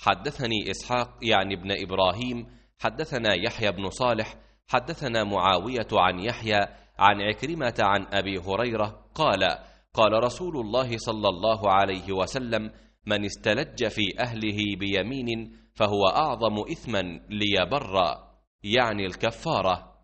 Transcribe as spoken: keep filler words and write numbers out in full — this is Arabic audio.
حدثني إسحاق يعني ابن إبراهيم حدثنا يحيى بن صالح حدثنا معاوية عن يحيى عن عكرمة عن أبي هريرة قال قال رسول الله صلى الله عليه وسلم من استلج في أهله بيمين فهو أعظم إثما ليبر، يعني الكفارة.